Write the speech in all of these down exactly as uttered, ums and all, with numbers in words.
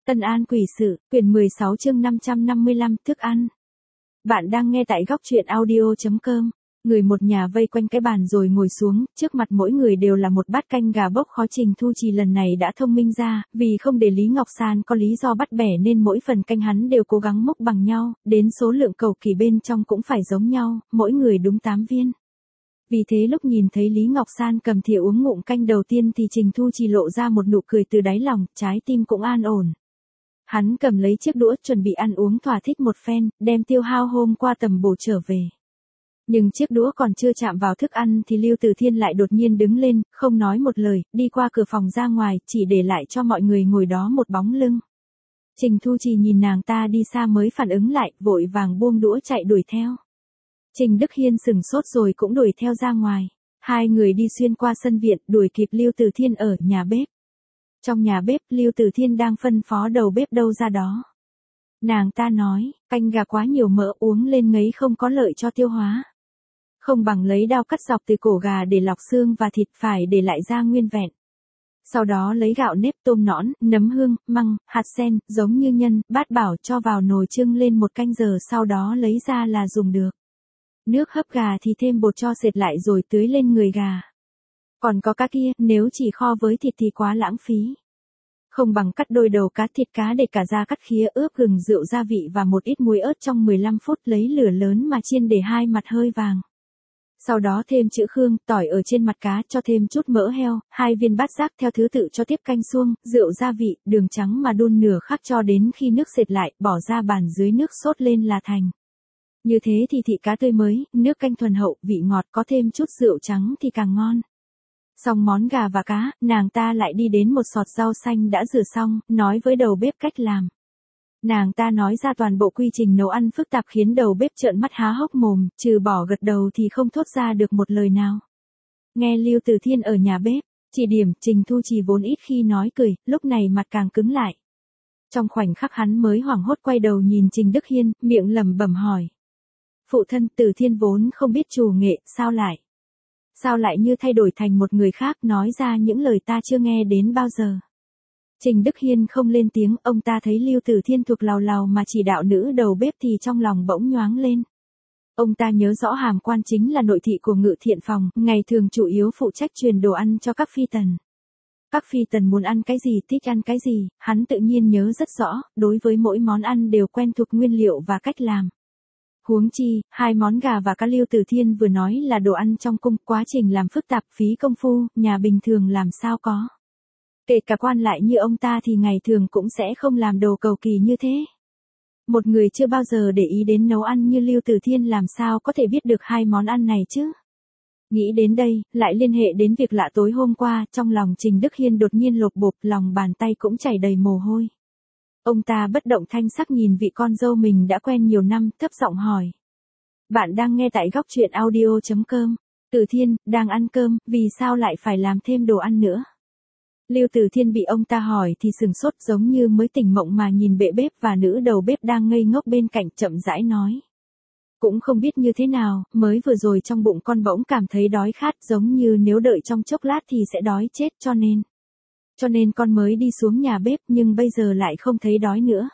Tân An Quỷ Sự, quyển mười sáu chương năm trăm năm mươi lăm, thức ăn. Bạn đang nghe tại góc truyện audio chấm com. Người một nhà vây quanh cái bàn rồi ngồi xuống, trước mặt mỗi người đều là một bát canh gà bốc khó. Trình Thu Trì lần này đã thông minh ra, vì không để Lý Ngọc San có lý do bắt bẻ nên mỗi phần canh hắn đều cố gắng múc bằng nhau, đến số lượng cầu kỳ bên trong cũng phải giống nhau, mỗi người đúng tám viên. Vì thế lúc nhìn thấy Lý Ngọc San cầm thìa uống ngụm canh đầu tiên thì Trình Thu Trì lộ ra một nụ cười từ đáy lòng, trái tim cũng an ổn. Hắn cầm lấy chiếc đũa chuẩn bị ăn uống thỏa thích một phen, đem tiêu hao hôm qua tầm bổ trở về. Nhưng chiếc đũa còn chưa chạm vào thức ăn thì Lưu Tử Thiên lại đột nhiên đứng lên, không nói một lời, đi qua cửa phòng ra ngoài, chỉ để lại cho mọi người ngồi đó một bóng lưng. Trình Thu Trì nhìn nàng ta đi xa mới phản ứng lại, vội vàng buông đũa chạy đuổi theo. Trình Đức Hiên sừng sốt rồi cũng đuổi theo ra ngoài. Hai người đi xuyên qua sân viện, đuổi kịp Lưu Tử Thiên ở nhà bếp. Trong nhà bếp, Lưu Tử Thiên đang phân phó đầu bếp đâu ra đó. Nàng ta nói, canh gà quá nhiều mỡ uống lên ngấy không có lợi cho tiêu hóa. Không bằng lấy đao cắt dọc từ cổ gà để lọc xương và thịt, phải để lại da nguyên vẹn. Sau đó lấy gạo nếp, tôm nõn, nấm hương, măng, hạt sen, giống như nhân, bát bảo cho vào nồi trưng lên một canh giờ, sau đó lấy ra là dùng được. Nước hấp gà thì thêm bột cho sệt lại rồi tưới lên người gà. Còn có cá kia, nếu chỉ kho với thịt thì quá lãng phí. Không bằng cắt đôi đầu cá, thịt cá để cả da cắt khía, ướp gừng, rượu, gia vị và một ít muối ớt trong mười lăm phút, lấy lửa lớn mà chiên để hai mặt hơi vàng. Sau đó thêm chữ khương, tỏi ở trên mặt cá, cho thêm chút mỡ heo, hai viên bát giác, theo thứ tự cho tiếp canh suông, rượu, gia vị, đường trắng mà đun nửa khắc cho đến khi nước sệt lại, bỏ ra bàn dưới nước sốt lên là thành. Như thế thì thịt cá tươi mới, nước canh thuần hậu, vị ngọt, có thêm chút rượu trắng thì càng ngon. Xong món gà và cá, nàng ta lại đi đến một sọt rau xanh đã rửa xong, nói với đầu bếp cách làm. Nàng ta nói ra toàn bộ quy trình nấu ăn phức tạp khiến đầu bếp trợn mắt há hốc mồm, trừ bỏ gật đầu thì không thốt ra được một lời nào. Nghe Lưu Tử Thiên ở nhà bếp chỉ điểm, Trình Thu Trì vốn ít khi nói cười, lúc này mặt càng cứng lại. Trong khoảnh khắc hắn mới hoảng hốt quay đầu nhìn Trình Đức Hiên, miệng lẩm bẩm hỏi. Phụ thân, Tử Thiên vốn không biết trù nghệ, sao lại? Sao lại như thay đổi thành một người khác, nói ra những lời ta chưa nghe đến bao giờ? Trình Đức Hiên không lên tiếng, ông ta thấy Lưu Tử Thiên thuộc lào lào mà chỉ đạo nữ đầu bếp thì trong lòng bỗng nhoáng lên. Ông ta nhớ rõ Hàm Quan chính là nội thị của Ngự Thiện Phòng, ngày thường chủ yếu phụ trách truyền đồ ăn cho các phi tần. Các phi tần muốn ăn cái gì, thích ăn cái gì, hắn tự nhiên nhớ rất rõ, đối với mỗi món ăn đều quen thuộc nguyên liệu và cách làm. Huống chi, hai món gà và cá Lưu Tử Thiên vừa nói là đồ ăn trong cung, quá trình làm phức tạp, phí công phu, nhà bình thường làm sao có. Kể cả quan lại như ông ta thì ngày thường cũng sẽ không làm đồ cầu kỳ như thế. Một người chưa bao giờ để ý đến nấu ăn như Lưu Tử Thiên làm sao có thể biết được hai món ăn này chứ? Nghĩ đến đây, lại liên hệ đến việc lạ tối hôm qua, trong lòng Trình Đức Hiên đột nhiên lột bột, lòng bàn tay cũng chảy đầy mồ hôi. Ông ta bất động thanh sắc nhìn vị con dâu mình đã quen nhiều năm, thấp giọng hỏi. Bạn đang nghe tại góc truyện audio chấm com. Tử Thiên, đang ăn cơm, vì sao lại phải làm thêm đồ ăn nữa? Lưu Tử Thiên bị ông ta hỏi thì sừng sốt, giống như mới tỉnh mộng mà nhìn bệ bếp và nữ đầu bếp đang ngây ngốc bên cạnh, chậm rãi nói. Cũng không biết như thế nào, mới vừa rồi trong bụng con bỗng cảm thấy đói khát, giống như nếu đợi trong chốc lát thì sẽ đói chết, cho nên. Cho nên con mới đi xuống nhà bếp, nhưng bây giờ lại không thấy đói nữa.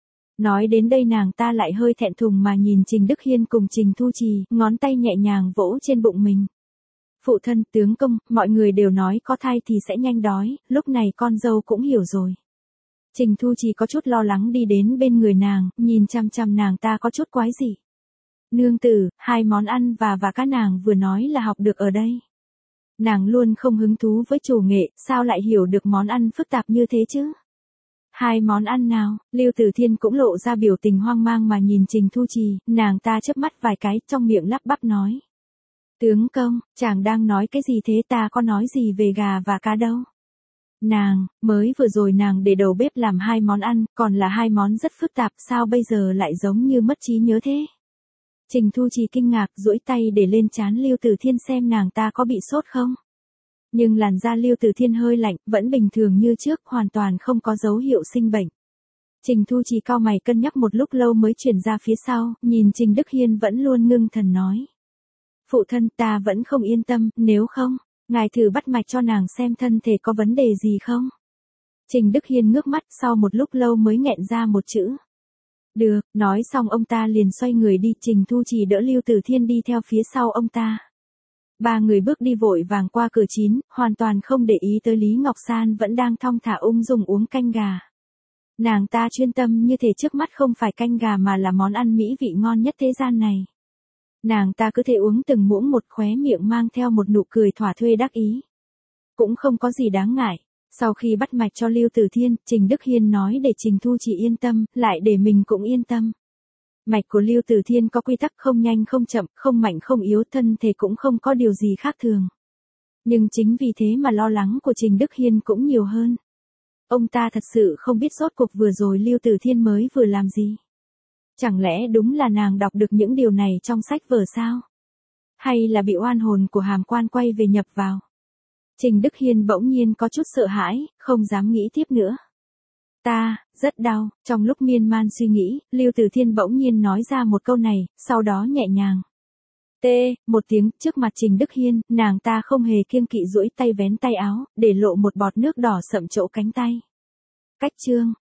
Nói đến đây nàng ta lại hơi thẹn thùng mà nhìn Trình Đức Hiên cùng Trình Thu Trì, ngón tay nhẹ nhàng vỗ trên bụng mình. Phụ thân, tướng công, mọi người đều nói có thai thì sẽ nhanh đói, lúc này con dâu cũng hiểu rồi. Trình Thu Trì có chút lo lắng đi đến bên người nàng, nhìn chăm chăm nàng ta có chút quái dị. Nương tử, hai món ăn và và cá nàng vừa nói là học được ở đây. Nàng luôn không hứng thú với chủ nghệ, sao lại hiểu được món ăn phức tạp như thế chứ? Hai món ăn nào? Lưu Tử Thiên cũng lộ ra biểu tình hoang mang mà nhìn Trình Thu Trì, nàng ta chớp mắt vài cái, trong miệng lắp bắp nói. Tướng công, chàng đang nói cái gì thế, ta có nói gì về gà và cá đâu? Nàng, mới vừa rồi nàng để đầu bếp làm hai món ăn, còn là hai món rất phức tạp, sao bây giờ lại giống như mất trí nhớ thế? Trình Thu Trì kinh ngạc, duỗi tay để lên trán Lưu Tử Thiên xem nàng ta có bị sốt không. Nhưng làn da Lưu Tử Thiên hơi lạnh, vẫn bình thường như trước, hoàn toàn không có dấu hiệu sinh bệnh. Trình Thu Trì cau mày cân nhắc một lúc lâu mới chuyển ra phía sau, nhìn Trình Đức Hiên vẫn luôn ngưng thần nói. Phụ thân, ta vẫn không yên tâm, nếu không, ngài thử bắt mạch cho nàng xem thân thể có vấn đề gì không. Trình Đức Hiên ngước mắt sau một lúc lâu mới nghẹn ra một chữ. Được, nói xong ông ta liền xoay người đi, Trình Thu Trì đỡ Lưu Tử Thiên đi theo phía sau ông ta. Ba người bước đi vội vàng qua cửa chín, hoàn toàn không để ý tới Lý Ngọc San vẫn đang thong thả ung dung uống canh gà. Nàng ta chuyên tâm như thể trước mắt không phải canh gà mà là món ăn mỹ vị ngon nhất thế gian này. Nàng ta cứ thế uống từng muỗng một, khóe miệng mang theo một nụ cười thỏa thuê đắc ý. Cũng không có gì đáng ngại. Sau khi bắt mạch cho Lưu Tử Thiên, Trình Đức Hiên nói để Trình Thu Trì yên tâm, lại để mình cũng yên tâm. Mạch của Lưu Tử Thiên có quy tắc, không nhanh không chậm, không mạnh không yếu, thân thể cũng không có điều gì khác thường. Nhưng chính vì thế mà lo lắng của Trình Đức Hiên cũng nhiều hơn. Ông ta thật sự không biết rốt cuộc vừa rồi Lưu Tử Thiên mới vừa làm gì. Chẳng lẽ đúng là nàng đọc được những điều này trong sách vở sao? Hay là bị oan hồn của Hàm Quan quay về nhập vào? Trình Đức Hiên bỗng nhiên có chút sợ hãi, không dám nghĩ tiếp nữa. Ta, rất đau. Trong lúc miên man suy nghĩ, Lưu Tử Thiên bỗng nhiên nói ra một câu này, sau đó nhẹ nhàng. Tê, một tiếng, trước mặt Trình Đức Hiên, nàng ta không hề kiêng kỵ duỗi tay vén tay áo, để lộ một bọt nước đỏ sậm chỗ cánh tay. Cách chương.